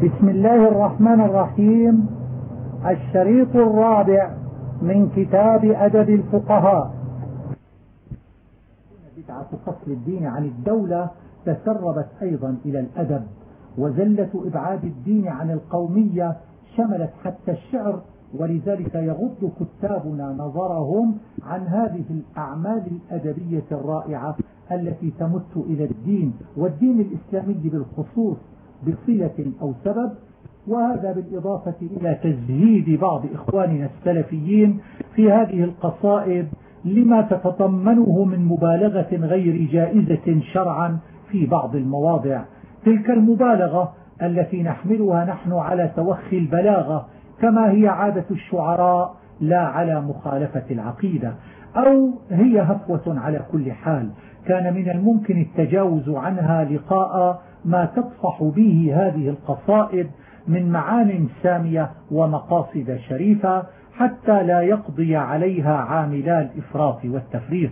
بسم الله الرحمن الرحيم. الشريط الرابع من كتاب أدب الفقهاء. بدعة فصل الدين عن الدولة تسربت أيضا إلى الأدب، وزلة إبعاد الدين عن القومية شملت حتى الشعر، ولذلك يغض كتابنا نظرهم عن هذه الأعمال الأدبية الرائعة التي تمت إلى الدين والدين الإسلامي بالخصوص بصلة أو سبب، وهذا بالإضافة إلى تزهيد بعض إخواننا السلفيين في هذه القصائد لما تتضمنه من مبالغة غير جائزة شرعا في بعض المواضع، تلك المبالغة التي نحملها نحن على توخي البلاغة كما هي عادة الشعراء لا على مخالفة العقيدة، أو هي هفوة على كل حال كان من الممكن التجاوز عنها لقاء ما تطفح به هذه القصائد من معان سامية ومقاصد شريفة حتى لا يقضي عليها عاملا الإفراط والتفريط.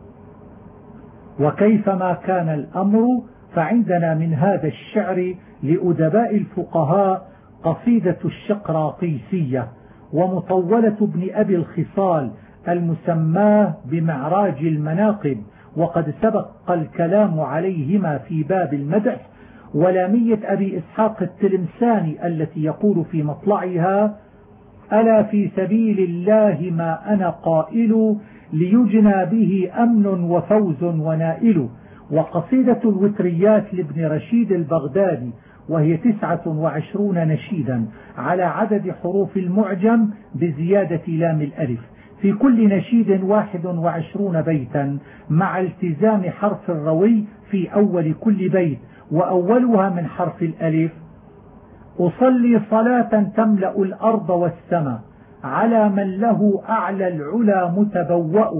وكيفما كان الأمر فعندنا من هذا الشعر لأدباء الفقهاء قصيدة الشقراطيسية ومطولة ابن أبي الخصال المسماه بمعراج المناقب، وقد سبق الكلام عليهما في باب المدح، ولامية أبي إسحاق التلمساني التي يقول في مطلعها: ألا في سبيل الله ما أنا قائل ليجنى به أمن وفوز ونائل. وقصيدة الوتريات لابن رشيد البغدادي وهي 29 نشيدا على عدد حروف المعجم بزيادة لام الألف، في كل نشيد 21 بيتا مع التزام حرف الروي في أول كل بيت، وأولها من حرف الألف: أصلي صلاة تملأ الأرض والسماء على من له أعلى العلا متبوأ.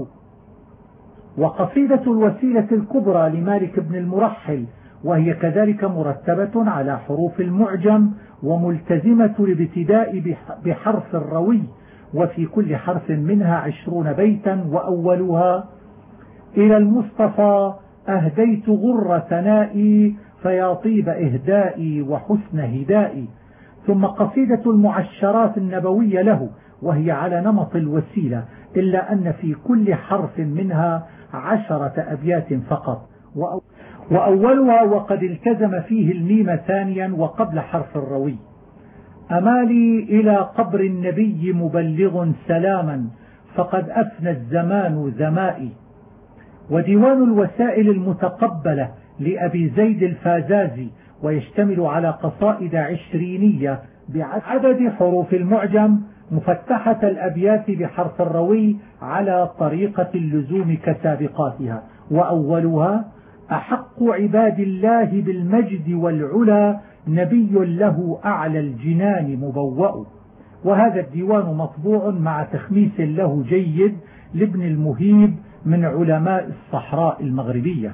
وقصيدة الوسيلة الكبرى لمالك بن المرحل وهي كذلك مرتبة على حروف المعجم وملتزمة الابتداء بحرف الروي، وفي كل حرف منها 20 بيتا، وأولها: إلى المصطفى أهديت غر ثنائي فيا طيب إهدائي وحسن هدائي. ثم قصيدة المعشرات النبوية له وهي على نمط الوسيلة، إلا أن في كل حرف منها 10 أبيات فقط، وأولها: وقد التزم فيه الميم ثانيا وقبل حرف الروي: أمالي إلى قبر النبي مبلغ سلاما فقد أفنى الزمان زمائي. وديوان الوسائل المتقبلة لأبي زيد الفازازي ويشتمل على قصائد 20 بعدد حروف المعجم مفتحة الأبيات بحرف الروي على طريقة اللزوم كسابقاتها، وأولها: أحق عباد الله بالمجد والعلا نبي له أعلى الجنان مبوأ. وهذا الديوان مطبوع مع تخميس له جيد لابن المهيب من علماء الصحراء المغربية.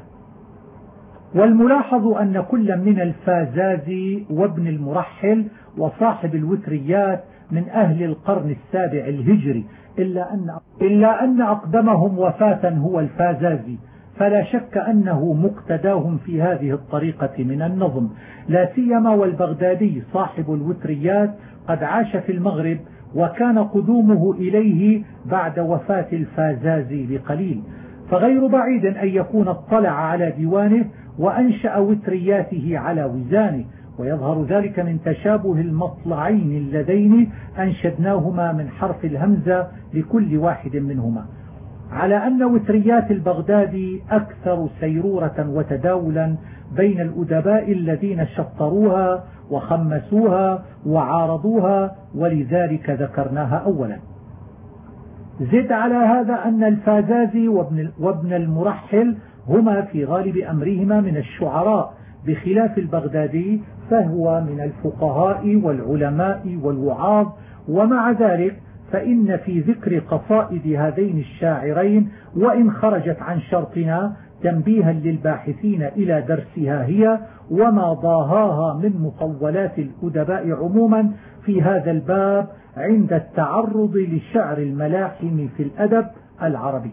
والملاحظ أن كل من الفازازي وابن المرحل وصاحب الوتريات من أهل القرن السابع الهجري، إلا أن أقدمهم وفاة هو الفازازي، فلا شك أنه مقتداهم في هذه الطريقة من النظم، لا سيما والبغدادي صاحب الوتريات قد عاش في المغرب، وكان قدومه إليه بعد وفاة الفازازي بقليل، فغير بعيد أن يكون اطلع على ديوانه وأنشأ وترياته على وزانه، ويظهر ذلك من تشابه المطلعين اللذين أنشدناهما من حرف الهمزة لكل واحد منهما، على أن وتريات البغدادي أكثر سيرورة وتداولا بين الأدباء الذين شطروها وخمسوها وعارضوها، ولذلك ذكرناها أولا. زد على هذا أن الفازازي وابن المرحل هما في غالب أمرهما من الشعراء، بخلاف البغدادي فهو من الفقهاء والعلماء والوعاظ، ومع ذلك فإن في ذكر قصائد هذين الشاعرين وإن خرجت عن شرطنا تنبيها للباحثين إلى درسها هي وما ضاهاها من مطولات الأدباء عموما في هذا الباب عند التعرض لشعر الملاحم في الأدب العربي.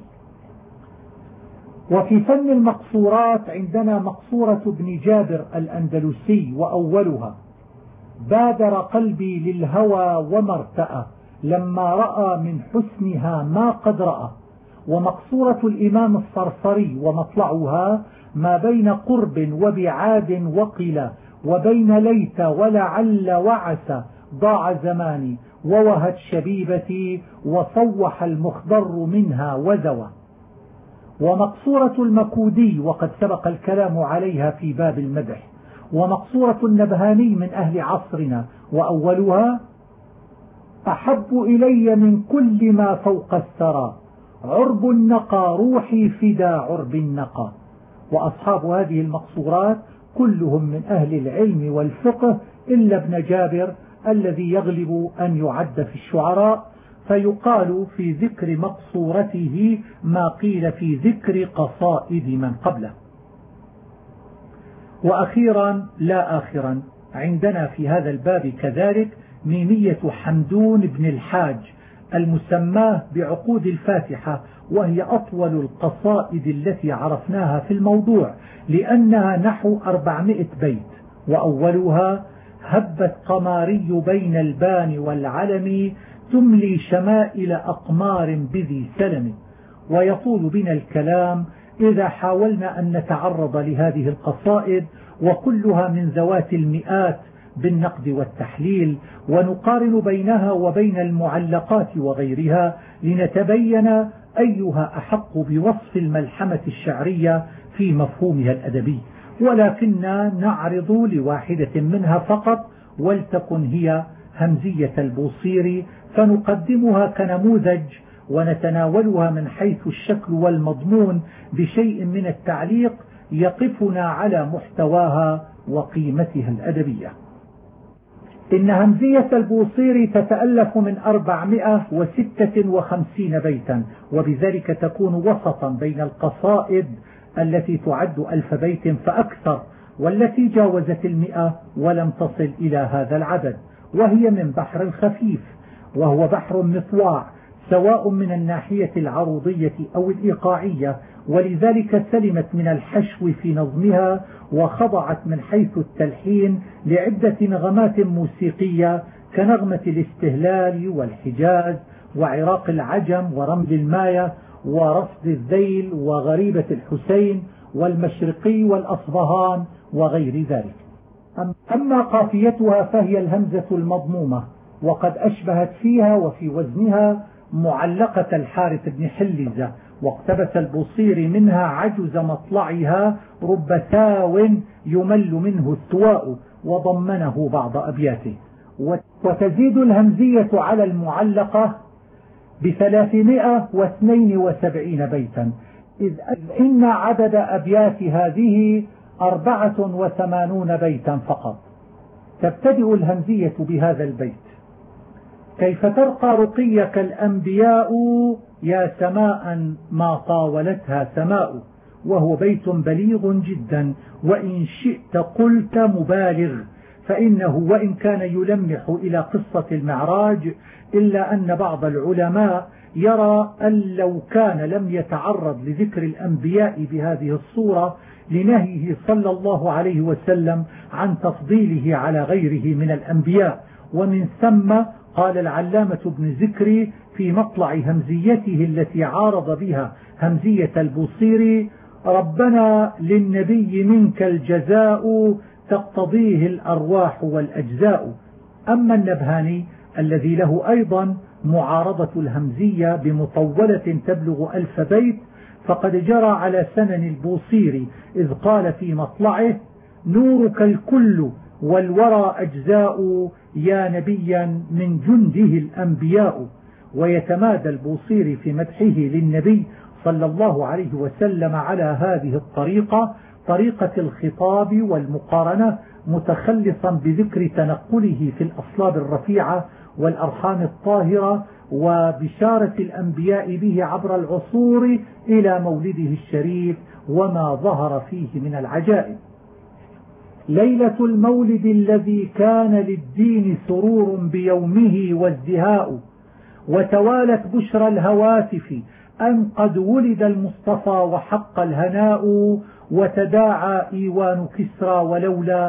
وفي فن المقصورات عندنا مقصورة ابن جابر الأندلسي وأولها: بادر قلبي للهوى وما ارتأى لما رأى من حسنها ما قد رأى. ومقصورة الإمام الصرصري ومطلعها ما بين قرب وبعاد وقلا وبين ليت ولعل وعسى ضاع زماني ووهت شبيبتي وصوح المخضر منها وزوى. ومقصورة المكودي وقد سبق الكلام عليها في باب المدح. ومقصورة النبهاني من أهل عصرنا وأولها أحب إلي من كل ما فوق الثرى عرب النقى روحي فدا عرب النقى. وأصحاب هذه المقصورات كلهم من أهل العلم والفقه إلا ابن جابر الذي يغلب أن يعد في الشعراء، فيقال في ذكر مقصورته ما قيل في ذكر قصائد من قبله. وأخيرا لا آخرا عندنا في هذا الباب كذلك ميمية حمدون بن الحاج المسماه بعقود الفاتحة، وهي أطول القصائد التي عرفناها في الموضوع لأنها نحو 400 بيت. وأولها هبت قماري بين البان والعلم تملي شمائل أقمار بذي سلم. ويطول بنا الكلام إذا حاولنا أن نتعرض لهذه القصائد وكلها من ذوات المئات بالنقد والتحليل ونقارن بينها وبين المعلقات وغيرها لنتبين أيها أحق بوصف الملحمة الشعرية في مفهومها الأدبي، ولكننا نعرض لواحدة منها فقط ولتكن هي همزية البوصيري، فنقدمها كنموذج ونتناولها من حيث الشكل والمضمون بشيء من التعليق يقفنا على محتواها وقيمتها الأدبية. إن همزية البوصيري تتألف من 456 بيتا، وبذلك تكون وسطا بين القصائد التي تعد 1000 بيت فأكثر والتي جاوزت 100 ولم تصل إلى هذا العدد، وهي من بحر الخفيف، وهو بحر مطواع سواء من الناحية العروضية أو الإيقاعية، ولذلك سلمت من الحشو في نظمها وخضعت من حيث التلحين لعدة نغمات موسيقية كنغمة الاستهلال والحجاز وعراق العجم ورمل الماية ورصد الذيل وغريبة الحسين والمشرقي والأصبهان وغير ذلك. أما قافيتها فهي الهمزة المضمومة، وقد أشبهت فيها وفي وزنها معلقة الحارث بن حلزة، واقتبس البوصيري منها عجز مطلعها رب ثاو يمل منه الثواء، وضمنه بعض أبياته. وتزيد الهمزية على المعلقة 372 بيتا، إذ إن عدد أبيات هذه 84 بيتا فقط. تبتدئ الهمزية بهذا البيت: كيف ترقى رقيك الأنبياء يا سماء ما طاولتها سماء، وهو بيت بليغ جدا، وإن شئت قلت مبالغ، فإنه وإن كان يلمح إلى قصة المعراج إلا أن بعض العلماء يرى أن لو كان لم يتعرض لذكر الأنبياء بهذه الصورة لنهيه صلى الله عليه وسلم عن تفضيله على غيره من الأنبياء. ومن ثم قال العلامة ابن زكري في مطلع همزيته التي عارض بها همزية البوصيري: ربنا للنبي منك الجزاء تقتضيه الأرواح والأجزاء. أما النبهاني الذي له أيضا معارضة الهمزية بمطولة تبلغ 1000 بيت، فقد جرى على سنن البوصيري إذ قال في مطلعه: نورك الكل والورى أجزاء يا نبيا من جنده الأنبياء. ويتمادى البوصيري في مدحه للنبي صلى الله عليه وسلم على هذه الطريقة، طريقة الخطاب والمقارنة، متخلصا بذكر تنقله في الأصلاب الرفيعة والأرحام الطاهرة وبشارة الأنبياء به عبر العصور إلى مولده الشريف وما ظهر فيه من العجائب. ليلة المولد الذي كان للدين سرور بيومه وازدهاء، وتوالت بشرى الهواتف أن قد ولد المصطفى وحق الهناء، وتداعى إيوان كسرى ولولا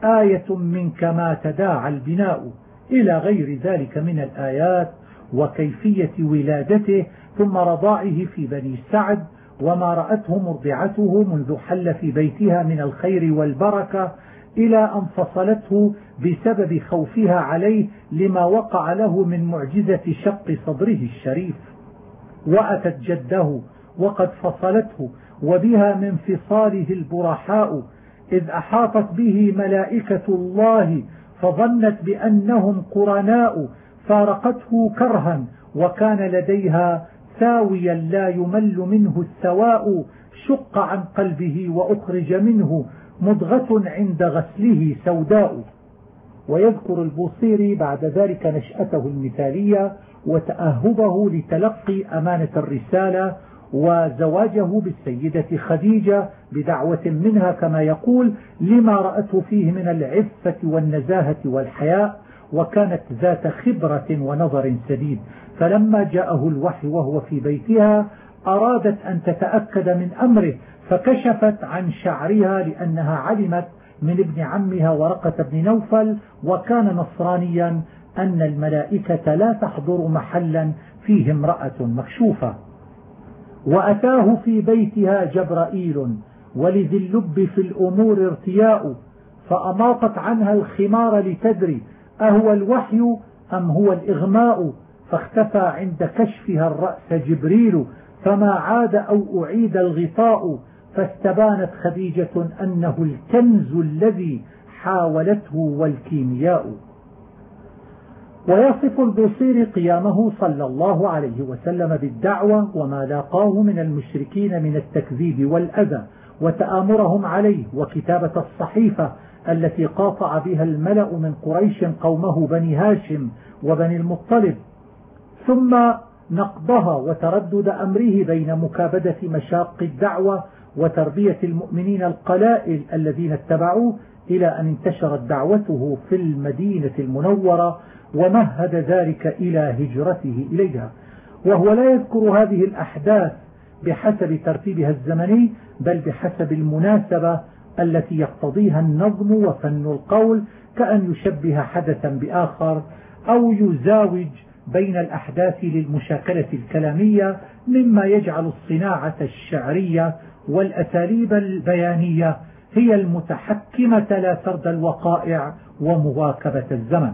آية منك ما تداعى البناء إلى غير ذلك من الآيات، وكيفية ولادته ثم رضاعه في بني سعد، وما رأته مرضعته منذ حل في بيتها من الخير والبركة، إلى أن فصلته بسبب خوفها عليه لما وقع له من معجزة شق صدره الشريف. وأتت جده وقد فصلته وبها من فصاله البرحاء، إذ أحاطت به ملائكة الله فظنت بأنهم قرناء، فارقته كرها وكان لديها ساويا لا يمل منه السواء، شق عن قلبه وأخرج منه مضغة عند غسله سوداء. ويذكر البوصيري بعد ذلك نشأته المثالية وتأهبه لتلقي أمانة الرسالة، وزواجه بالسيدة خديجة بدعوة منها كما يقول لما رأته فيه من العفة والنزاهة والحياء، وكانت ذات خبرة ونظر سديد. فلما جاءه الوحي وهو في بيتها أرادت أن تتأكد من أمره، فكشفت عن شعرها لأنها علمت من ابن عمها ورقة بن نوفل وكان نصرانيا أن الملائكة لا تحضر محلا فيه امرأة مكشوفة. وأتاه في بيتها جبرائيل ولذي اللب في الأمور ارتياء، فأماطت عنها الخمار لتدري أهو الوحي أم هو الإغماء، فاختفى عند كشفها الرأس جبريل، فما عاد أو أعيد الغطاء، فاستبانت خديجة أنه الكنز الذي حاولته والكيمياء. ويصف البوصيري قيامه صلى الله عليه وسلم بالدعوة وما لاقاه من المشركين من التكذيب والأذى وتآمرهم عليه، وكتابة الصحيفة التي قاطع بها الملأ من قريش قومه بني هاشم وبني المطلب، ثم نقضها وتردد أمره بين مكابدة مشاق الدعوة وتربية المؤمنين القلائل الذين اتبعوه، إلى أن انتشرت دعوته في المدينة المنورة ومهد ذلك إلى هجرته إليها. وهو لا يذكر هذه الأحداث بحسب ترتيبها الزمني، بل بحسب المناسبة التي يقتضيها النظم وفن القول، كأن يشبه حدثا بآخر أو يزاوج بين الأحداث للمشاكلة الكلامية، مما يجعل الصناعة الشعرية والأساليب البيانية هي المتحكمة لا سرد الوقائع ومواكبة الزمن.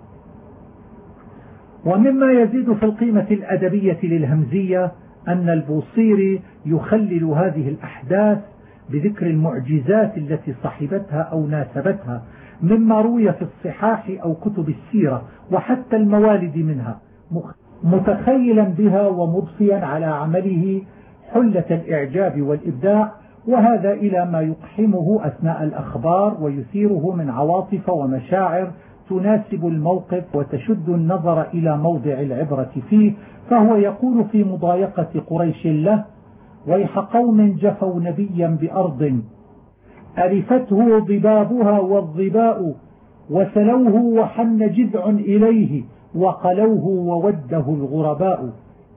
ومما يزيد في القيمة الأدبية للهمزية أن البوصيري يخلل هذه الأحداث بذكر المعجزات التي صحبتها أو ناسبتها مما روي في الصحاح أو كتب السيرة وحتى الموالد منها، متخيلا بها ومضفيا على عمله حلة الإعجاب والإبداع، وهذا إلى ما يقحمه أثناء الأخبار ويثيره من عواطف ومشاعر تناسب الموقف وتشد النظر إلى موضع العبرة فيه. فهو يقول في مضايقة قريش له: ويح قوم جفوا نبيا بأرض أرفته ضبابها والظباء، وسلوه وحن جذع إليه وقلوه ووده الغرباء.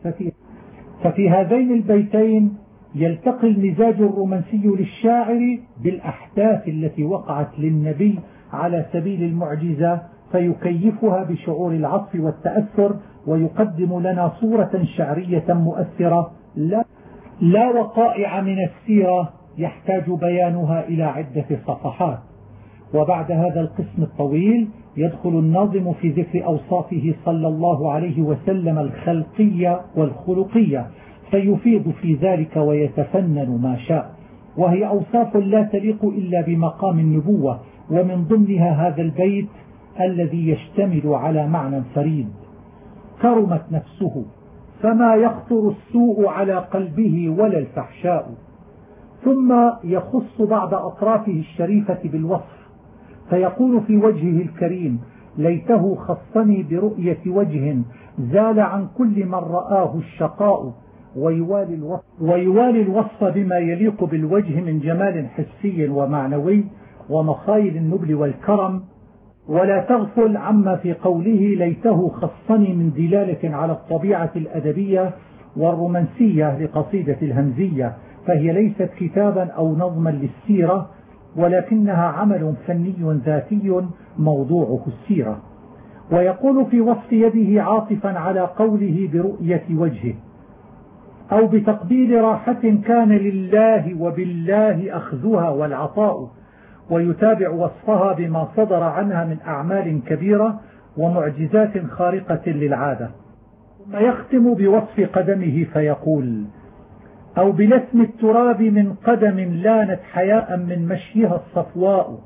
ففي هذين البيتين يلتقي المزاج الرومانسي للشاعر بالأحداث التي وقعت للنبي على سبيل المعجزة، فيكيفها بشعور العطف والتأثر، ويقدم لنا صورة شعرية مؤثرة لا وقائع من السيرة يحتاج بيانها إلى عدة صفحات. وبعد هذا القسم الطويل يدخل الناظم في ذكر أوصافه صلى الله عليه وسلم الخلقية والخلقية، فيفيض في ذلك ويتفنن ما شاء، وهي أوصاف لا تليق إلا بمقام النبوة، ومن ضمنها هذا البيت الذي يشتمل على معنى فريد: كرمت نفسه فما يخطر السوء على قلبه ولا الفحشاء. ثم يخص بعض أطرافه الشريفة بالوصف، فيقول في وجهه الكريم: ليته خصني برؤية وجه زال عن كل من رآه الشقاء. ويوالي الوصف بما يليق بالوجه من جمال حسي ومعنوي ومخايل النبل والكرم، ولا تغفل عما في قوله ليته خصني من دلالة على الطبيعة الأدبية والرومانسية لقصيدة الهمزية، فهي ليست كتابا أو نظما للسيرة، ولكنها عمل فني ذاتي موضوعه السيرة. ويقول في وصف يده عاطفا على قوله برؤية وجهه أو بتقبيل راحة كان لله وبالله أخذها والعطاء، ويتابع وصفها بما صدر عنها من أعمال كبيرة ومعجزات خارقة للعادة. ثم يختم بوصف قدمه فيقول أو بلثم التراب من قدم لانت حياء من مشيها الصفواء،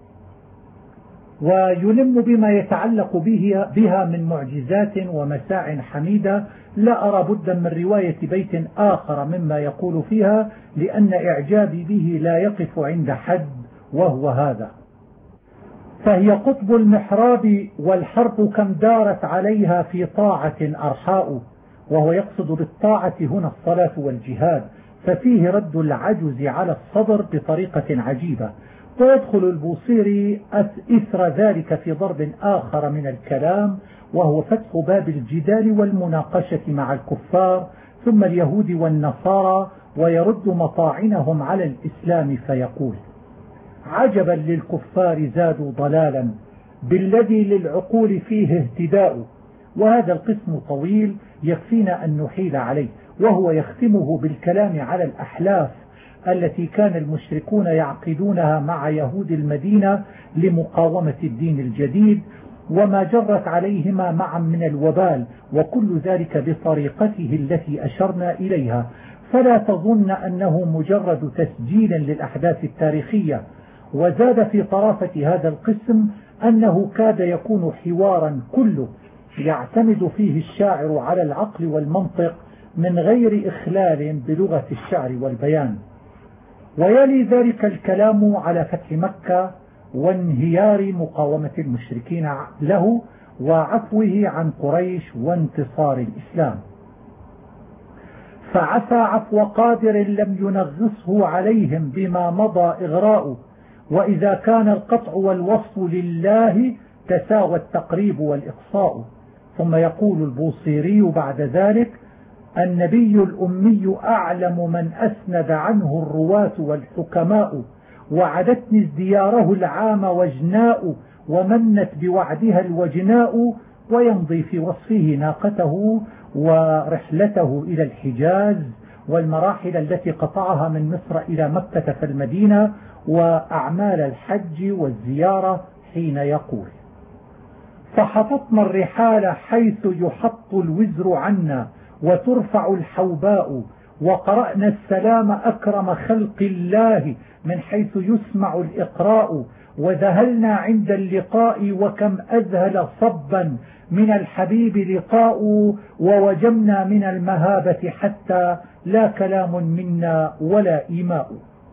ويلم بما يتعلق بها من معجزات ومساع حميدة لا أرى بدا من رواية بيت آخر مما يقول فيها، لأن إعجابي به لا يقف عند حد وهو هذا. فهي قطب المحراب والحرب كم دارت عليها في طاعة أرحاء، وهو يقصد بالطاعة هنا الصلاة والجهاد، ففيه رد العجز على الصبر بطريقة عجيبة. ويدخل البوصيري إثر ذلك في ضرب آخر من الكلام، وهو فتح باب الجدال والمناقشة مع الكفار ثم اليهود والنصارى، ويرد مطاعنهم على الإسلام فيقول عجبا للكفار زادوا ضلالا بالذي للعقول فيه اهتداء. وهذا القسم طويل يكفينا أن نحيل عليه، وهو يختمه بالكلام على الأحلاف التي كان المشركون يعقدونها مع يهود المدينة لمقاومة الدين الجديد، وما جرت عليهما معا من الوبال، وكل ذلك بطريقته التي أشرنا إليها. فلا تظن أنه مجرد تسجيل للأحداث التاريخية. وزاد في طرافة هذا القسم أنه كاد يكون حوارا كله يعتمد فيه الشاعر على العقل والمنطق من غير إخلال بلغة الشعر والبيان. ويلي ذلك الكلام على فتح مكة وانهيار مقاومة المشركين له وعفوه عن قريش وانتصار الإسلام. فعفى عفو قادر لم ينغصه عليهم بما مضى إغراء، وإذا كان القطع والوصف لله تساوى التقريب والإقصاء. ثم يقول البوصيري بعد ذلك النبي الأمي أعلم من أسند عنه الرواة والحكماء، وعدتني ازدياره العام وجناء، ومنت بوعدها الوجناء. ويمضي في وصفه ناقته ورحلته إلى الحجاز والمراحل التي قطعها من مصر إلى مكة فالمدينة، وأعمال الحج والزيارة حين يقول فحططنا الرحال حيث يحط الوزر عنا وترفع الحوباء، وقرأنا السلام أكرم خلق الله من حيث يسمع الإقراء، وذهلنا عند اللقاء وكم أذهل صبا من الحبيب لقاء، ووجمنا من المهابة حتى لا كلام منا ولا إيماء.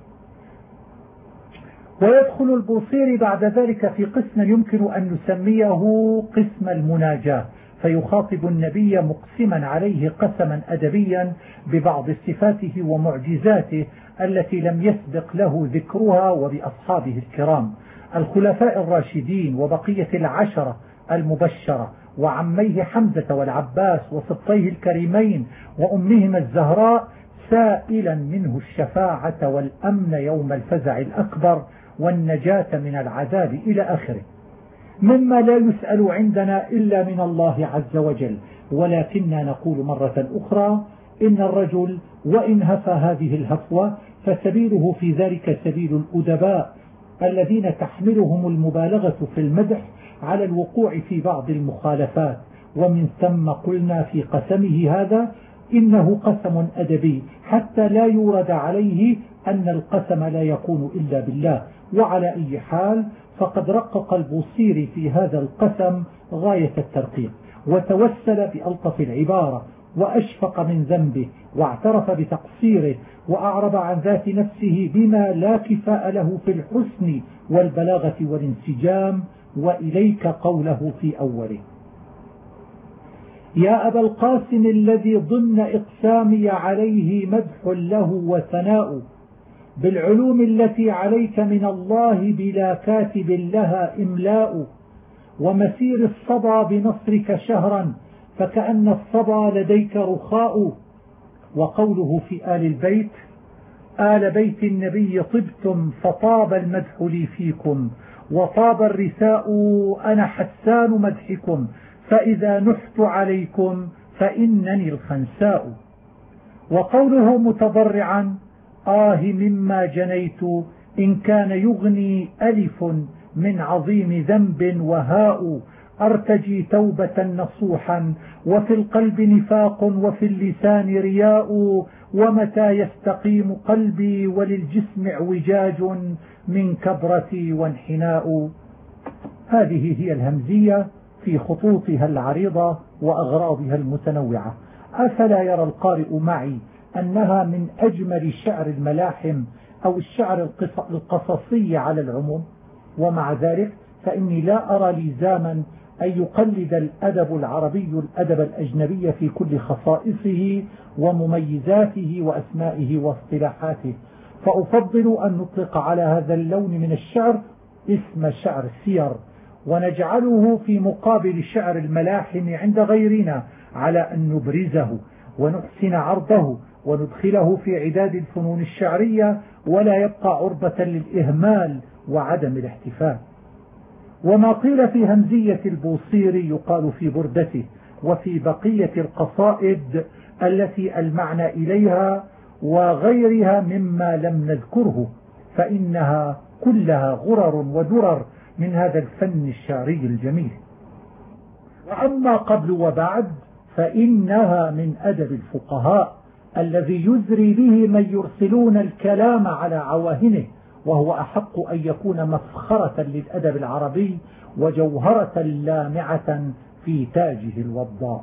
ويدخل البوصيري بعد ذلك في قسم يمكن أن نسميه قسم المناجاة، فيخاطب النبي مقسما عليه قسما أدبيا ببعض صفاته ومعجزاته التي لم يسبق له ذكرها، وبأصحابه الكرام الخلفاء الراشدين وبقية العشرة المبشرة وعميه حمزة والعباس وسبطيه الكريمين وأمهما الزهراء، سائلا منه الشفاعة والأمن يوم الفزع الأكبر والنجاة من العذاب إلى آخره، مما لا يسأل عندنا إلا من الله عز وجل. ولكننا نقول مرة أخرى إن الرجل وإن هفى هذه الهفوة فسبيله في ذلك سبيل الأدباء الذين تحملهم المبالغة في المدح على الوقوع في بعض المخالفات. ومن ثم قلنا في قسمه هذا إنه قسم أدبي حتى لا يورد عليه أن القسم لا يكون إلا بالله. وعلى أي حال فقد رقق البوصيري في هذا القسم غاية الترقيق، وتوسل بألطف العبارة، وأشفق من ذنبه، واعترف بتقصيره، وأعرب عن ذات نفسه بما لا كفاء له في الحسن والبلاغة والانسجام. وإليك قوله في أوله: يا أبا القاسم الذي ضمن إقسامي عليه مدح له وثناء، بالعلوم التي عليك من الله بلا كاتب لها إملاء، ومسير الصبا بنصرك شهرا فكأن الصبا لديك رخاء. وقوله في آل البيت: آل بيت النبي طبتم فطاب المدح لي فيكم وطاب الرثاء أنا حسان مدحكم فإذا نحت عليكم فإنني الخنساء. وقوله متضرعا مما جنيت إن كان يغني ألف من عظيم ذنب وهاء أرتجي توبة نصوحا وفي القلب نفاق وفي اللسان رياء ومتى يستقيم قلبي وللجسم اعوجاج من كبرتي وانحناء. هذه هي الهمزية في خطوطها العريضة وأغراضها المتنوعة. أفلا يرى القارئ معي أنها من أجمل شعر الملاحم أو الشعر القصصي على العموم؟ ومع ذلك فإني لا أرى لزاما أن يقلد الأدب العربي الأدب الأجنبي في كل خصائصه ومميزاته وأسمائه واصطلاحاته، فأفضل أن نطلق على هذا اللون من الشعر اسم شعر السير، ونجعله في مقابل شعر الملاحم عند غيرنا على أن نبرزه ونحسن عرضه وندخله في عداد الفنون الشعرية ولا يبقى عرضة للإهمال وعدم الاحتفال. وما قيل في همزية البوصيري يقال في بردته وفي بقية القصائد التي المعنى إليها وغيرها مما لم نذكره، فإنها كلها غرر ودرر من هذا الفن الشعري الجميل. وأما قبل وبعد فإنها من أدب الفقهاء الذي يزري به من يرسلون الكلام على عواهنه، وهو أحق أن يكون مفخرة للأدب العربي وجوهرة لامعة في تاجه الوضاء.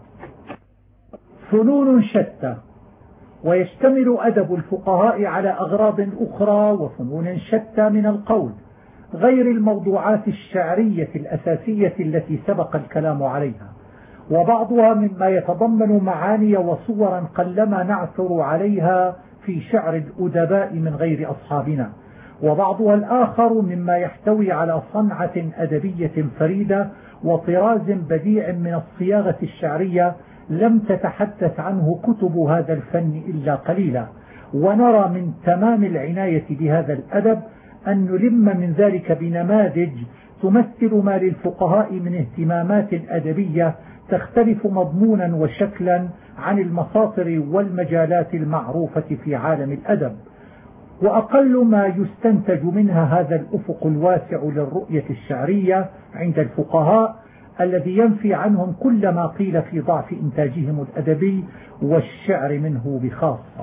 فنون شتى، ويشتمل أدب الفقهاء على أغراض أخرى وفنون شتى من القول غير الموضوعات الشعرية الأساسية التي سبق الكلام عليها، وبعضها مما يتضمن معاني وصورا قلما نعثر عليها في شعر الأدباء من غير أصحابنا، وبعضها الآخر مما يحتوي على صنعة أدبية فريدة وطراز بديع من الصياغة الشعرية لم تتحدث عنه كتب هذا الفن إلا قليلا. ونرى من تمام العناية بهذا الأدب أن نلم من ذلك بنماذج تمثل ما للفقهاء من اهتمامات أدبية تختلف مضمونا وشكلا عن المساطر والمجالات المعروفة في عالم الأدب. وأقل ما يستنتج منها هذا الأفق الواسع للرؤية الشعرية عند الفقهاء الذي ينفي عنهم كل ما قيل في ضعف إنتاجهم الأدبي والشعر منه بخاصة.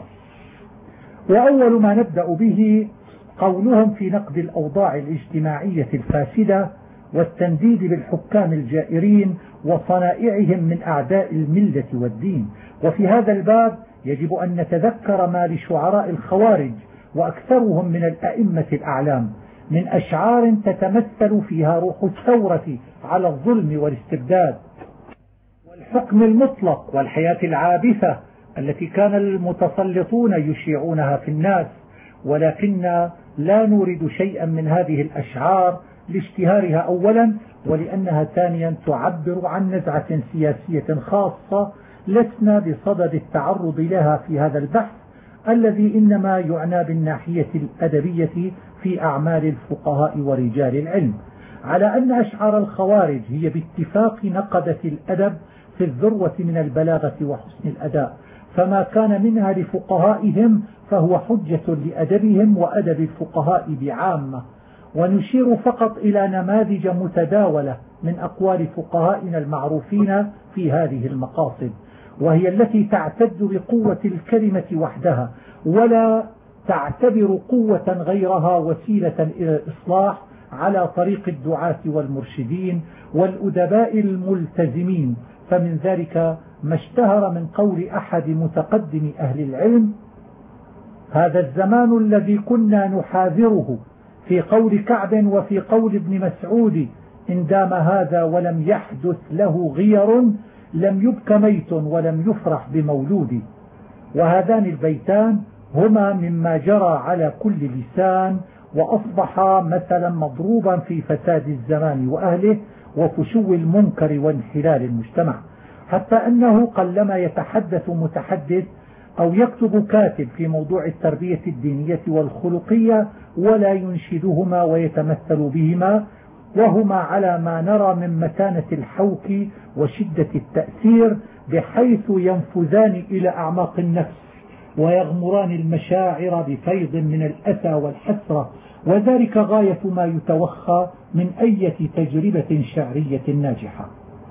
وأول ما نبدأ به قولهم في نقد الأوضاع الاجتماعية الفاسدة والتنديد بالحكام الجائرين وصنائعهم من أعداء الملة والدين. وفي هذا الباب يجب أن نتذكر ما لشعراء الخوارج وأكثرهم من الأئمة الأعلام من أشعار تتمثل فيها روح الثورة على الظلم والاستبداد والحكم المطلق والحياة العابثة التي كان المتسلطون يشيعونها في الناس، ولكن لا نورد شيئا من هذه الأشعار لاشتهارها أولا، ولأنها ثانيا تعبر عن نزعة سياسية خاصة لسنا بصدد التعرض لها في هذا البحث الذي إنما يعنى بالناحية الأدبية في أعمال الفقهاء ورجال العلم، على أن أشعار الخوارج هي باتفاق نقدة الأدب في الذروة من البلاغة وحسن الأداء، فما كان منها لفقهائهم فهو حجة لأدبهم وأدب الفقهاء بعامة. ونشير فقط إلى نماذج متداولة من أقوال فقهائنا المعروفين في هذه المقاصد، وهي التي تعتد بقوة الكلمة وحدها ولا تعتبر قوة غيرها وسيلة إلى الإصلاح على طريق الدعاة والمرشدين والأدباء الملتزمين. فمن ذلك ما اشتهر من قول أحد متقدم أهل العلم: هذا الزمان الذي كنا نحاذره في قول كعب وفي قول ابن مسعود إن دام هذا ولم يحدث له غير لم يبك ميت ولم يفرح بمولود. وهذان البيتان هما مما جرى على كل لسان وأصبح مثلا مضروبا في فساد الزمان وأهله وفشو المنكر وانحلال المجتمع، حتى أنه قلما يتحدث متحدث أو يكتب كاتب في موضوع التربية الدينية والخلقية ولا ينشدهما ويتمثل بهما، وهما على ما نرى من متانة الحوك وشدة التأثير، بحيث ينفذان إلى أعماق النفس ويغمران المشاعر بفيض من الأسى والحسرة، وذلك غاية ما يتوخى من أي تجربة شعرية ناجحة.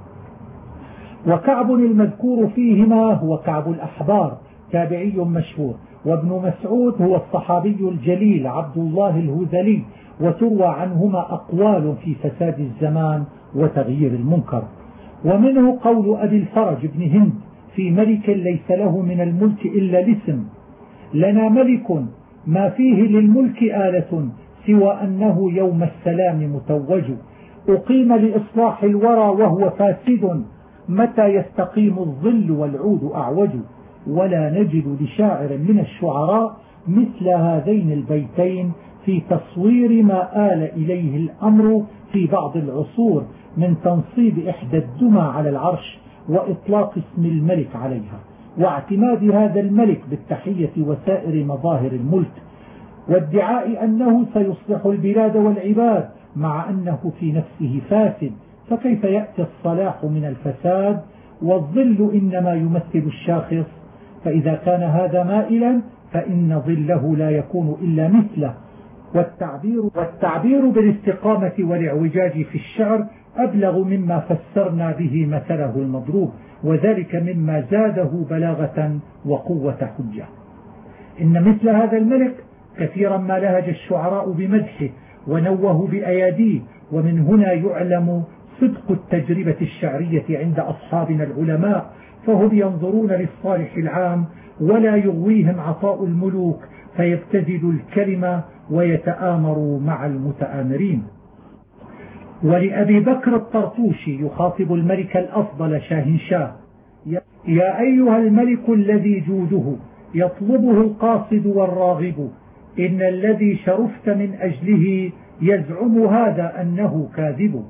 وكعب المذكور فيهما هو كعب الأحبار، تابعي مشهور، وابن مسعود هو الصحابي الجليل عبد الله الهذلي، وتروى عنهما أقوال في فساد الزمان وتغيير المنكر. ومنه قول أبي الفرج بن هند في ملك ليس له من الملك إلا الاسم: لنا ملك ما فيه للملك آلة سوى أنه يوم السلام متوج، أقيم لإصلاح الورى وهو فاسد، متى يستقيم الظل والعود أعوج. ولا نجد لشاعر من الشعراء مثل هذين البيتين في تصوير ما آل إليه الأمر في بعض العصور من تنصيب إحدى الدمى على العرش وإطلاق اسم الملك عليها، واعتماد هذا الملك بالتحية وسائر مظاهر الملك، وادعاء أنه سيصلح البلاد والعباد مع أنه في نفسه فاسد، فكيف يأتي الصلاح من الفساد؟ والظل إنما يمثل الشاخص، فإذا كان هذا مائلا فإن ظله لا يكون إلا مثله. والتعبير بالاستقامة والاعوجاج في الشعر أبلغ مما فسرنا به مثله المضروب، وذلك مما زاده بلاغة وقوة حجة. إن مثل هذا الملك كثيرا ما لهج الشعراء بمدحه ونوه بأياديه، ومن هنا يعلم صدق التجربة الشعرية عند أصحابنا العلماء، فهم ينظرون للصالح العام ولا يغويهم عطاء الملوك فيبتذلوا الكلمة ويتآمروا مع المتآمرين. ولأبي بكر الطرطوشي يخاطب الملك الأفضل شاهنشاه: يا أيها الملك الذي جوده يطلبه القاصد والراغب، إن الذي شرفت من أجله يزعم هذا أنه كاذب.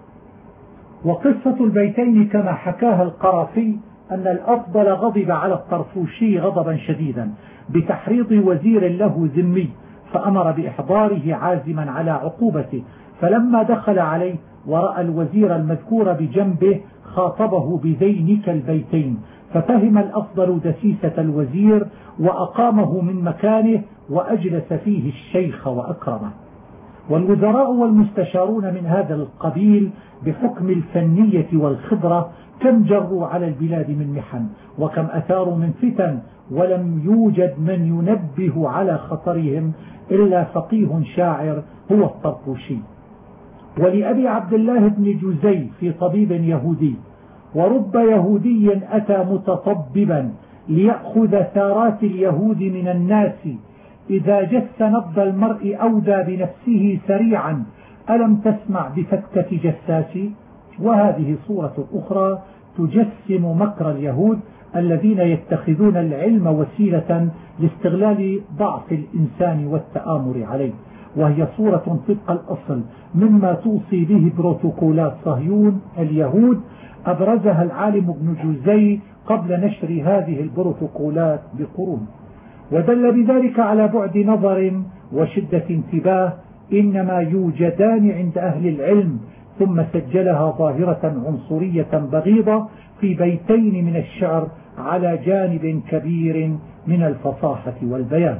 وقصة البيتين كما حكاها القرافي أن الأفضل غضب على الطرطوشي غضبا شديدا بتحريض وزير له ذمي، فأمر بإحضاره عازما على عقوبته، فلما دخل عليه ورأى الوزير المذكور بجنبه خاطبه بذينك البيتين، ففهم الأفضل دسيسة الوزير وأقامه من مكانه وأجلس فيه الشيخ وأكرمه. والوزراء والمستشارون من هذا القبيل بحكم الفنية والخبرة كم جروا على البلاد من محن، وكم أثاروا من فتن، ولم يوجد من ينبه على خطرهم إلا فقيه شاعر هو الطرطوشي. ولأبي عبد الله بن جزي في طبيب يهودي: ورب يهودي أتى متطببا ليأخذ ثارات اليهود من الناس، إذا جس نبض المرء أودى بنفسه سريعا، ألم تسمع بفتكة جساس. وهذه صورة أخرى تجسم مكر اليهود الذين يتخذون العلم وسيلة لاستغلال ضعف الإنسان والتآمر عليه، وهي صورة طبق الأصل مما توصي به بروتوكولات صهيون اليهود، أبرزها العالم ابن جوزي قبل نشر هذه البروتوكولات بقرون. ودل بذلك على بعد نظر وشدة انتباه إنما يوجدان عند أهل العلم، ثم سجلها ظاهرة عنصرية بغيضة في بيتين من الشعر على جانب كبير من الفصاحة والبيان.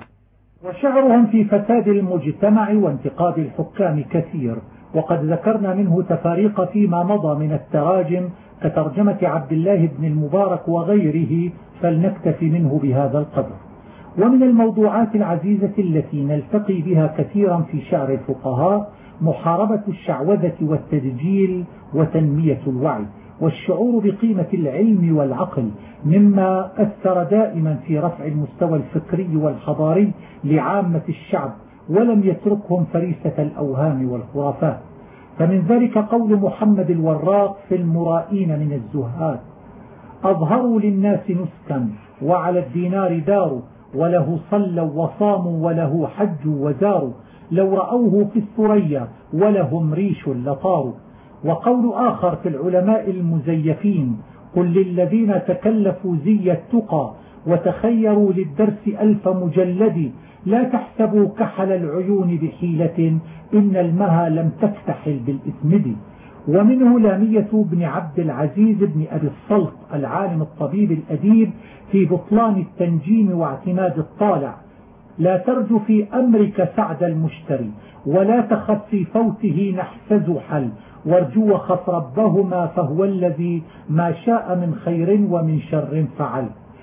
وشعرهم في فساد المجتمع وانتقاد الحكام كثير، وقد ذكرنا منه تفاريق فيما مضى من التراجم كترجمة عبد الله بن المبارك وغيره، فلنكتفي منه بهذا القدر. ومن الموضوعات العزيزة التي نلتقي بها كثيرا في شعر الفقهاء محاربة الشعوذة والتدجيل وتنمية الوعي، والشعور بقيمة العلم والعقل، مما أثر دائما في رفع المستوى الفكري والحضاري لعامة الشعب، ولم يتركهم فريسة الأوهام والخرافات. فمن ذلك قول محمد الوراق في المرائين من الزهاد: أظهروا للناس نسكا وعلى الدينار دار، وله صلوا وصاموا وله حج وزاروا، لو رأوه في الثريا ولهم ريش لطاروا. وقول آخر في العلماء المزيفين: قل للذين تكلفوا زي التقى وتخيروا للدرس 1000 مجلد. لا تحسبوا كحل العيون بحيلة، إن المها لم تكتحل بالإثمد. ومنه لامية بن عبد العزيز بن أبي الصلت العالم الطبيب الأديب في بطلان التنجيم واعتماد الطالع: لا ترجو في أمرك سعد المشتري، ولا تخف في فوته نحس زحل، وارجو وخف ربهما، فهو الذي ما شاء من خير ومن شر فعل.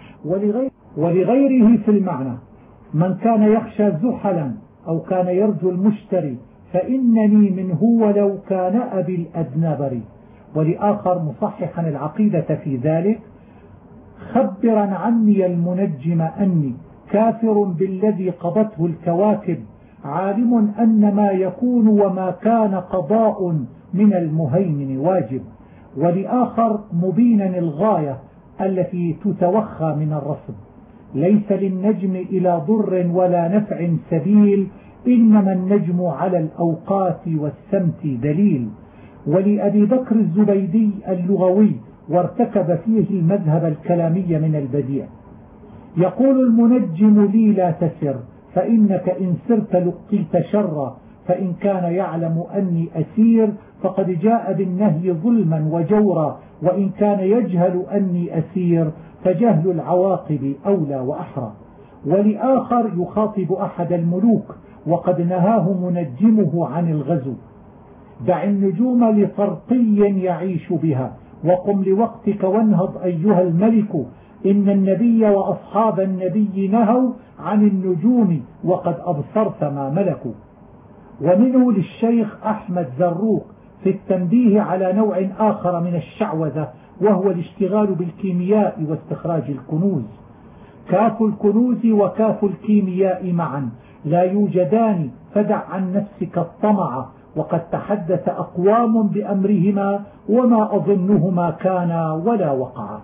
ولغيره في المعنى: من كان يخشى زحلا أو كان يرجو المشتري فإنني منه ولو كان أبي الأدنبري. ولآخر مصححا العقيدة في ذلك: خبرا عني المنجم أني كافر بالذي قضته الكواكب، عالم أن ما يكون وما كان قضاء من المهيمن واجب. ولآخر مبينا الغاية التي تتوخى من الرصد: ليس للنجم إلى ضر ولا نفع سبيل، إنما النجم على الأوقات والسمت دليل. ولأبي بكر الزبيدي اللغوي وارتكب فيه المذهب الكلامي من البديع: يقول المنجم لي لا تسر، فإنك إن سرت لقيت شرا، فإن كان يعلم أني أسير فقد جاء بالنهي ظلما وجورا، وإن كان يجهل أني أسير فجهل العواقب أولى وأحرى. ولآخر يخاطب أحد الملوك وقد نهاه منجمه عن الغزو: دع النجوم لطرقي يعيش بها، وقم لوقتك وانهض أيها الملك، إن النبي وأصحاب النبي نهوا عن النجوم وقد أبصرت ما ملكوا. ومنه للشيخ أحمد زروق في التنبيه على نوع آخر من الشعوذة، وهو الاشتغال بالكيمياء واستخراج الكنوز: كاف الكنوز وكاف الكيمياء معا لا يوجدان، فدع عن نفسك الطمع، وقد تحدث أقوام بأمرهما وما أظنهما كانا ولا وقعا.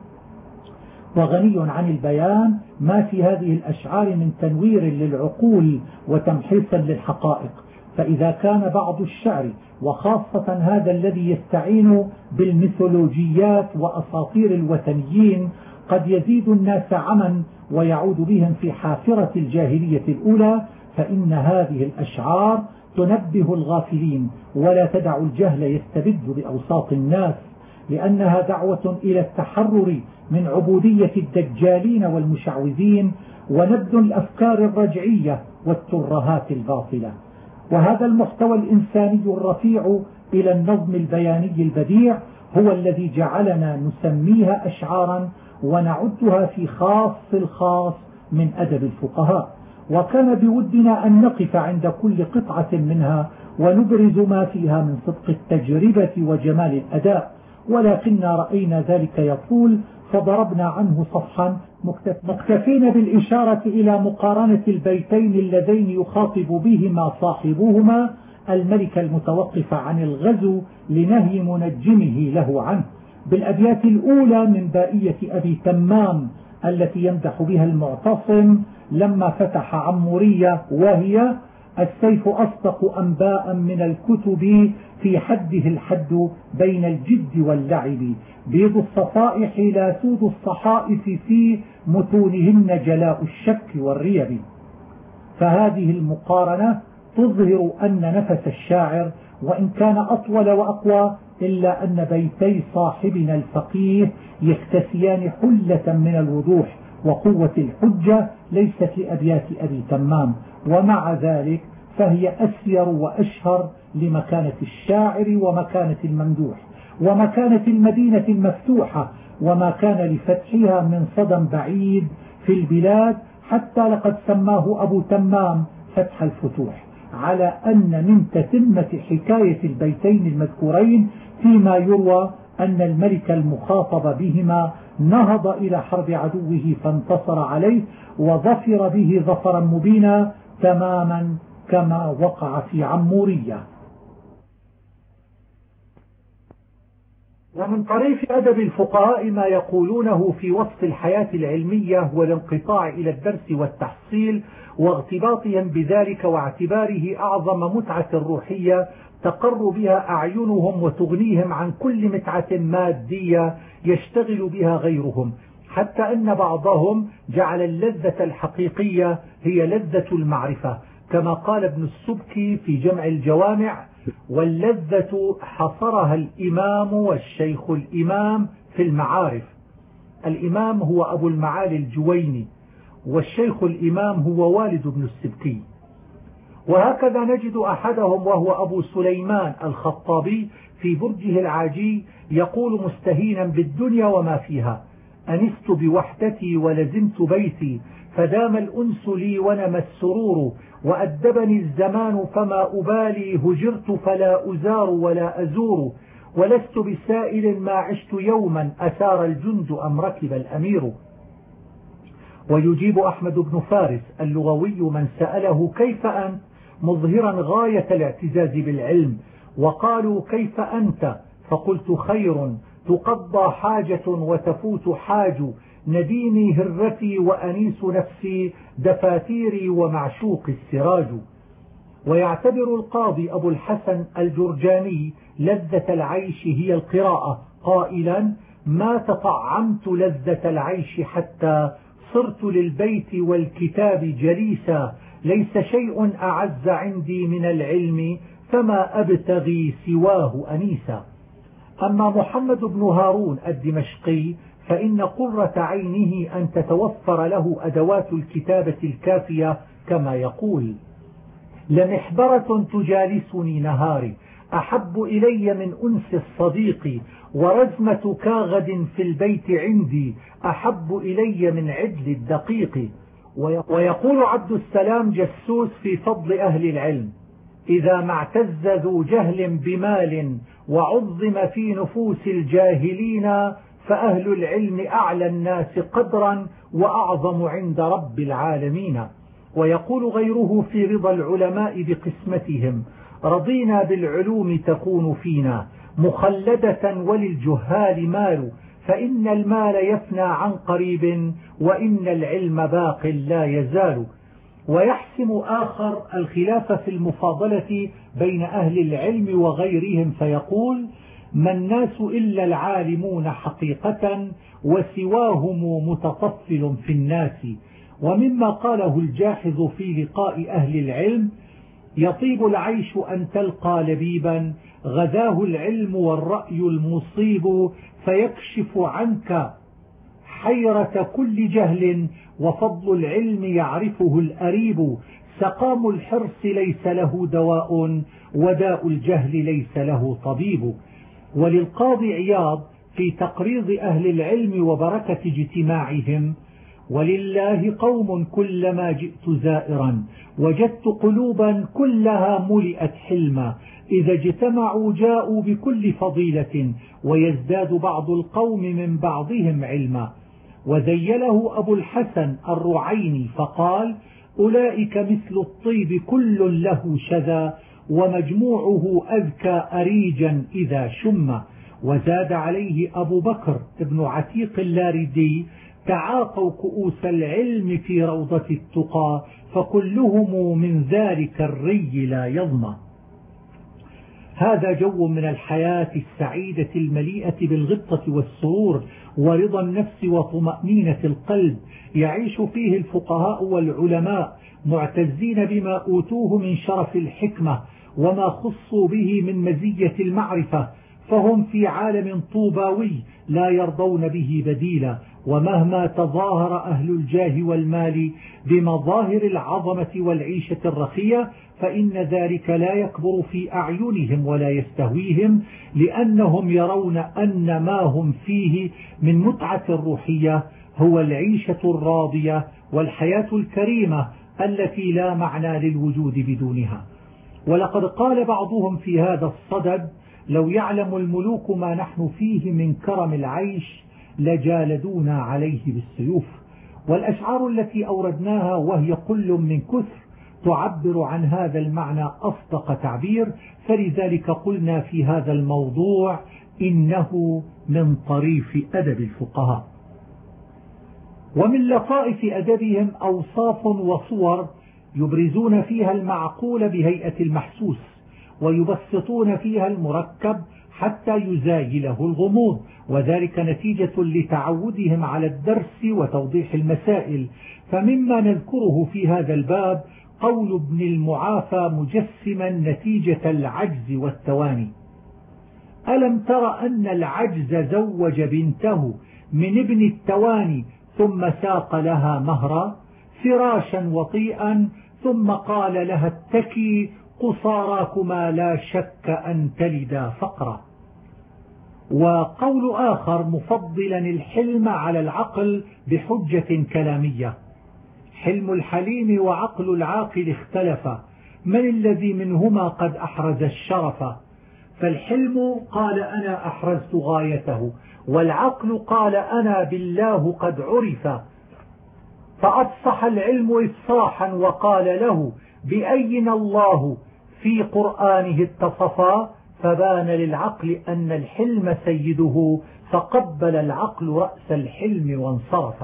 وغني عن البيان ما في هذه الأشعار من تنوير للعقول وتمحيصا للحقائق. فإذا كان بعض الشعر، وخاصة هذا الذي يستعين بالميثولوجيات وأساطير الوثنيين، قد يزيد الناس عما ويعود بهم في حافرة الجاهلية الأولى، فإن هذه الأشعار تنبه الغافلين ولا تدع الجهل يستبد بأوساط الناس، لأنها دعوة إلى التحرر من عبودية الدجالين والمشعوذين، ونبذ الأفكار الرجعية والترهات الباطلة. وهذا المحتوى الإنساني الرفيع إلى النظم البياني البديع هو الذي جعلنا نسميها أشعارا ونعدها في خاص الخاص من أدب الفقهاء. وكان بودنا أن نقف عند كل قطعة منها ونبرز ما فيها من صدق التجربة وجمال الأداء، ولكننا رأينا ذلك يطول فضربنا عنه صفحا، مكتفين بالإشارة إلى مقارنة البيتين اللذين يخاطب بهما صاحبهما الملك المتوقف عن الغزو لنهي منجمه له عنه، بالأبيات الأولى من بائية أبي تمام التي يمدح بها المعتصم لما فتح عمورية، وهي: السيف أصدق أنباء من الكتب، في حده الحد بين الجد واللعب، بيض الصفائح لا سود الصحائف، في متونهن جلاء الشك والريب. فهذه المقارنة تظهر أن نفس الشاعر وإن كان أطول وأقوى، إلا أن بيتي صاحبنا الفقيه يكتسيان حلة من الوضوح وقوة الحجة ليست لأبيات أبي تمام، ومع ذلك فهي أسير وأشهر لمكانة الشاعر ومكانة الممدوح ومكانة المدينة المفتوحة، وما كان لفتحها من صدى بعيد في البلاد، حتى لقد سماه أبو تمام فتح الفتوح، على أن من تتمة حكاية البيتين المذكورين فيما يروى أن الملك المخاطب بهما نهض إلى حرب عدوه فانتصر عليه وظفر به ظفرا مبينا تماما كما وقع في عمورية. ومن طريف أدب الفقهاء ما يقولونه في وصف الحياة العلمية والانقطاع إلى الدرس والتحصيل، واغتباطهم بذلك واعتباره أعظم متعة روحية تقر بها أعينهم وتغنيهم عن كل متعة مادية يشتغل بها غيرهم، حتى أن بعضهم جعل اللذة الحقيقية هي لذة المعرفة، كما قال ابن السبكي في جمع الجوامع: واللذة حصرها الإمام والشيخ الإمام في المعارف. الإمام هو أبو المعالي الجويني، والشيخ الإمام هو والد ابن السبكي. وهكذا نجد أحدهم وهو أبو سليمان الخطابي في برجه العاجي يقول مستهينا بالدنيا وما فيها: أنست بوحدتي ولزمت بيتي، فدام الأنس لي ونمى السرور، وأدبني الزمان فما أبالي، هجرت فلا أزار ولا أزور، ولست بسائل ما عشت يوما، أسار الجند أم ركب الأمير. ويجيب أحمد بن فارس اللغوي من سأله: كيف أنت؟ مظهرا غاية الاعتزاز بالعلم. وقالوا: كيف أنت؟ فقلت: خير، تقضى حاجة وتفوت حاج، نديمي هرتي وأنيس نفسي، دفاتيري ومعشوق السراج. ويعتبر القاضي أبو الحسن الجرجاني لذة العيش هي القراءة قائلا: ما تطعمت لذة العيش حتى صرت للبيت والكتاب جليسا، ليس شيء أعز عندي من العلم، فما أبتغي سواه أنيسا. أما محمد بن هارون الدمشقي فإن قرة عينه أن تتوفر له أدوات الكتابة الكافية، كما يقول: لمحبرة تجالسني نهاري، أحب إلي من أنس الصديق، ورزمة كاغد في البيت عندي، أحب إلي من عدل الدقيق. ويقول عبد السلام جسوس في فضل أهل العلم: إذا ما اعتز ذو جهل بمال، وعظم في نفوس الجاهلين، فأهل العلم أعلى الناس قدرا، وأعظم عند رب العالمين. ويقول غيره في رضا العلماء بقسمتهم: رضينا بالعلوم تكون فينا مخلدة، وللجهال مال، فإن المال يفنى عن قريب، وإن العلم باق لا يزال. ويحسم آخر الخلاف في المفاضلة بين أهل العلم وغيرهم فيقول: ما الناس إلا العالمون حقيقة، وسواهم متطفل في الناس. ومما قاله الجاحظ في لقاء أهل العلم: يطيب العيش أن تلقى لبيبا، غذاه العلم والرأي المصيب، فيكشف عنك حيرة كل جهل، وفضل العلم يعرفه الأريب. سقام الحرص ليس له دواء، وداء الجهل ليس له طبيب. وللقاضي عياض في تقريض أهل العلم وبركة اجتماعهم: ولله قوم كلما جئت زائرا، وجدت قلوبا كلها ملئت حلما، إذا اجتمعوا جاءوا بكل فضيلة، ويزداد بعض القوم من بعضهم علما. وذيله أبو الحسن الرعيني فقال: أولئك مثل الطيب كل له شذا، ومجموعه أذكى أريجا إذا شم. وزاد عليه أبو بكر ابن عتيق اللاردي: تعاطوا كؤوس العلم في روضة التقى، فكلهم من ذلك الري لا يظمى. هذا جو من الحياة السعيدة المليئة بالغبطة والسرور ورضا النفس وطمأنينة القلب، يعيش فيه الفقهاء والعلماء معتزين بما أوتوه من شرف الحكمة وما خصوا به من مزية المعرفة، فهم في عالم طوباوي لا يرضون به بديلا. ومهما تظاهر أهل الجاه والمال بمظاهر العظمة والعيشة الرخية، فإن ذلك لا يكبر في أعينهم ولا يستهويهم، لأنهم يرون أن ما هم فيه من متعة روحية هو العيشة الراضية والحياة الكريمة التي لا معنى للوجود بدونها. ولقد قال بعضهم في هذا الصدد: لو يعلم الملوك ما نحن فيه من كرم العيش لجالدونا عليه بالسيوف. والأشعار التي أوردناها وهي كل من كثر تعبر عن هذا المعنى أصدق تعبير، فلذلك قلنا في هذا الموضوع إنه من طريف أدب الفقهاء. ومن لطائف أدبهم أوصاف وصور يبرزون فيها المعقول بهيئة المحسوس، ويبسطون فيها المركب حتى يزايله الغموض، وذلك نتيجة لتعودهم على الدرس وتوضيح المسائل. فمما نذكره في هذا الباب قول ابن المعافى مجسما نتيجة العجز والتواني: ألم تر أن العجز زوج بنته من ابن التواني ثم ساق لها مهرا فراشا وطيئا ثم قال لها اتكي قصاراكما لا شك أن تلدا فقرا. وقول آخر مفضلا الحلم على العقل بحجة كلامية: حلم الحليم وعقل العاقل اختلفا، من الذي منهما قد أحرز الشرف؟ فالحلم قال أنا أحرزت غايته، والعقل قال أنا بالله قد عرف. فأفصح العلم إفصاحا وقال له بأين الله في قرآنه اتصفا، فبان للعقل أن الحلم سيده، فقبل العقل رأس الحلم وانصرف.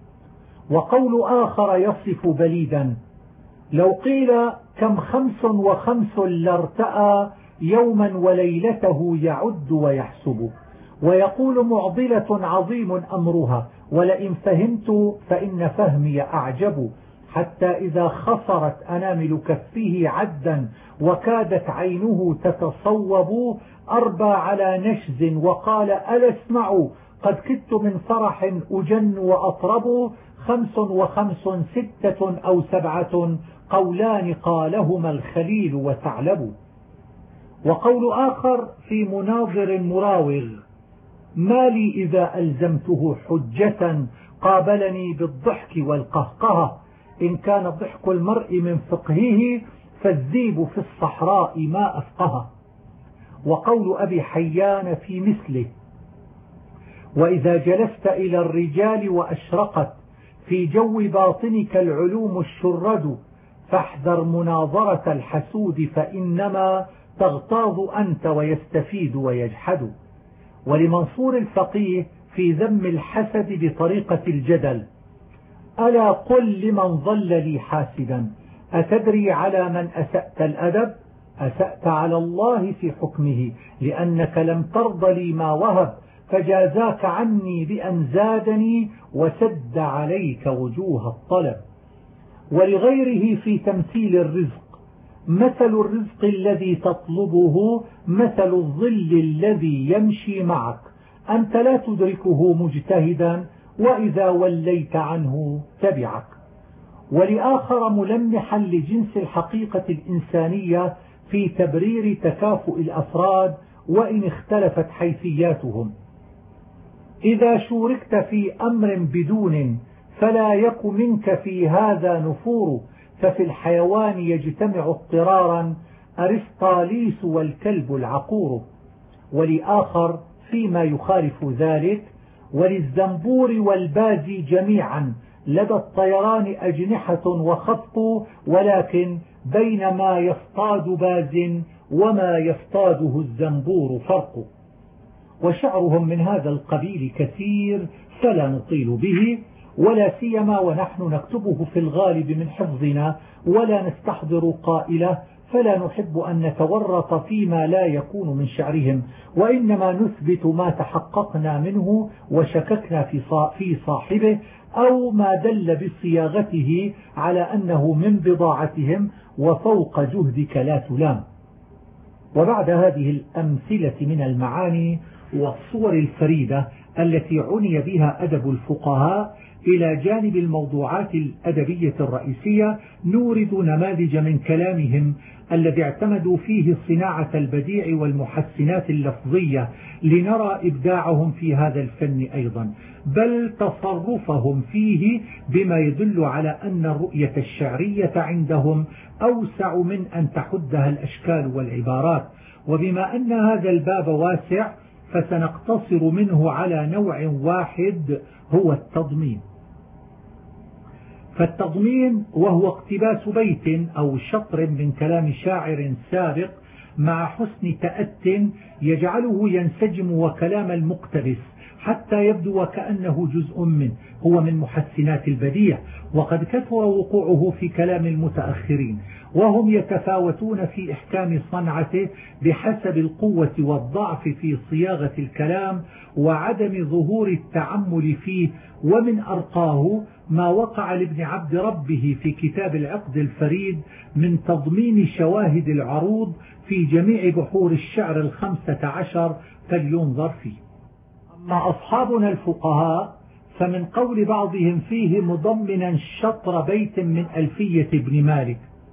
وقول آخر يصف بليدا: لو قيل كم 55 لارتأى يوما وليلته يعد ويحسب، ويقول معضلة عظيم أمرها، ولئن فهمت فإن فهمي أعجب، حتى إذا خسرت أنامل كفه عدا وكادت عينه تتصوب، أربى على نشز وقال ألا اسمعوا قد كدت من فرح أجن وأطرب، 5 و5 6 أو 7 قولان قالهما الخليل وثعلب. وقول آخر في مناظر مراوغ: ما لي إذا ألزمته حجة قابلني بالضحك والقهقهة، إن كان ضحك المرء من فقهه فالذيب في الصحراء ما أفقه. وقول أبي حيان في مثله: وإذا جلست إلى الرجال وأشرقت في جو باطنك العلوم الشرد، فاحذر مناظرة الحسود فإنما تغتاظ أنت ويستفيد ويجحد. ولمنصور الفقيه في ذم الحسد بطريقة الجدل: ألا قل لمن ظل لي حاسدا أتدري على من أسأت الأدب؟ أسأت على الله في حكمه، لأنك لم ترض لي ما وهب، فجازاك عني بأن زادني وسد عليك وجوه الطلب. ولغيره في تمثيل الرزق: مثل الرزق الذي تطلبه مثل الظل الذي يمشي معك، أنت لا تدركه مجتهدا، وإذا وليت عنه تبعك. ولآخر ملمحا لجنس الحقيقة الإنسانية في تبرير تكافؤ الأفراد وإن اختلفت حيثياتهم: إذا شوركت في أمر بدون فلا يك منك في هذا نفور، ففي الحيوان يجتمع اضطرارا أرسطاليس والكلب العقور. ولآخر فيما يخالف ذلك: وللزنبور والبازي جميعا لدى الطيران أجنحة وخط، ولكن بين ما يصطاد باز وما يصطاده الزنبور فرق. وشعرهم من هذا القبيل كثير فلا نطيل به، ولا سيما ونحن نكتبه في الغالب من حفظنا ولا نستحضر قائله، فلا نحب أن نتورط فيما لا يكون من شعرهم، وإنما نثبت ما تحققنا منه وشككنا في صاحبه، أو ما دل بصياغته على أنه من بضاعتهم وفوق جهدك لا تلام. وبعد هذه الأمثلة من المعاني والصور الفريدة التي عني بها أدب الفقهاء، إلى جانب الموضوعات الأدبية الرئيسية نورد نماذج من كلامهم الذي اعتمدوا فيه صناعة البديع والمحسنات اللفظية، لنرى إبداعهم في هذا الفن أيضا، بل تصرفهم فيه، بما يدل على أن الرؤية الشعرية عندهم أوسع من أن تحدها الأشكال والعبارات. وبما أن هذا الباب واسع فسنقتصر منه على نوع واحد، هو التضمين. فالتضمين وهو اقتباس بيت أو شطر من كلام شاعر سابق مع حسن تأت يجعله ينسجم وكلام المقتبس، حتى يبدو وكأنه جزء منه، هو من محسنات البديع، وقد كثر وقوعه في كلام المتأخرين، وهم يتفاوتون في إحكام صنعته بحسب القوة والضعف في صياغة الكلام وعدم ظهور التعمل فيه. ومن أرقاه ما وقع لابن عبد ربه في كتاب العقد الفريد من تضمين شواهد العروض في جميع بحور الشعر 15 فلينظر فيه. أما أصحابنا الفقهاء فمن قول بعضهم فيه مضمنا شطر بيت من ألفية ابن مالك: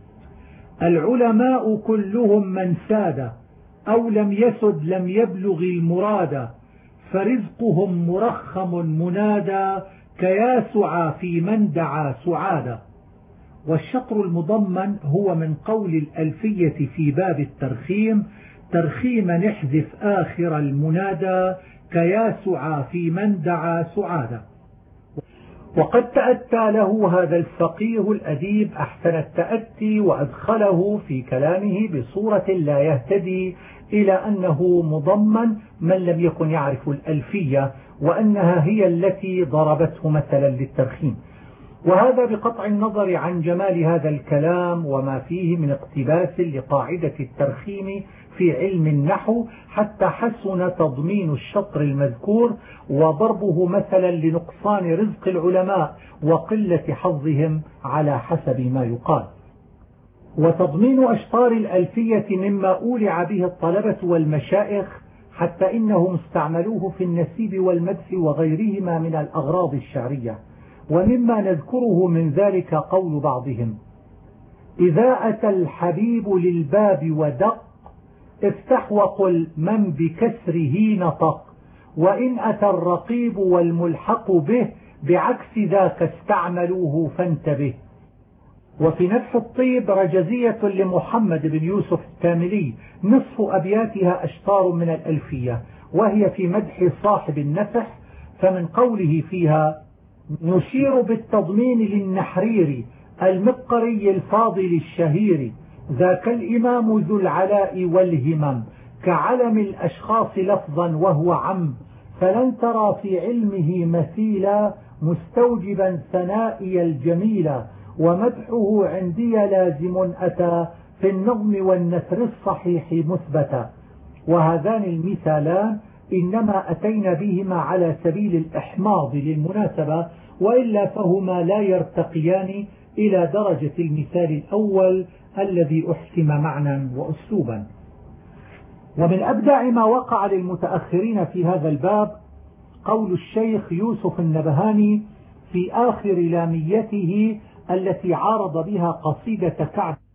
العلماء كلهم من ساد أو لم يسد لم يبلغ المراد، فرزقهم مرخم منادى كياسعى في من دعا سعادا. والشطر المضمن هو من قول الألفية في باب الترخيم: ترخيم نحذف آخر المنادى كياسعى في من دعا سعادا. وقد تأتى له هذا الفقيه الأديب أحسن التأتي وأدخله في كلامه بصورة لا يهتدي إلى أنه مضمن من لم يكن يعرف الألفية، وأنها هي التي ضربته مثلا للترخيم، وهذا بقطع النظر عن جمال هذا الكلام وما فيه من اقتباس لقاعدة الترخيم في علم النحو، حتى حسن تضمين الشطر المذكور وضربه مثلا لنقصان رزق العلماء وقلة حظهم على حسب ما يقال. وتضمين أشطار الألفية مما أولع به الطلبة والمشائخ، حتى إنهم استعملوه في النسيب والمدح وغيرهما من الأغراض الشعرية. ومما نذكره من ذلك قول بعضهم: إذا أتى الحبيب للباب ودق، افتح وقل من بكسره نطق، وإن أتى الرقيب والملحق به بعكس ذاك استعملوه فانتبه. وفي نفح الطيب رجزية لمحمد بن يوسف الكاملي نصف أبياتها أشطار من الألفية، وهي في مدح صاحب النفح، فمن قوله فيها: نشير بالتضمين للنحرير المقري الفاضل الشهير، ذاك الإمام ذو العلاء والهمم، كعلم الأشخاص لفظا وهو عم، فلن ترى في علمه مثيلا، مستوجبا ثنائي الجميلا، ومدحه عندي لازم أتى في النظم والنثر الصحيح مثبتا. وهذان المثالان إنما أتينا بهما على سبيل الإحماض للمناسبة، وإلا فهما لا يرتقيان إلى درجة المثال الأول الذي أحسم معنى وأسلوبا. ومن أبدع ما وقع للمتأخرين في هذا الباب قول الشيخ يوسف النبهاني في آخر لاميته التي عارض بها قصيدة كعب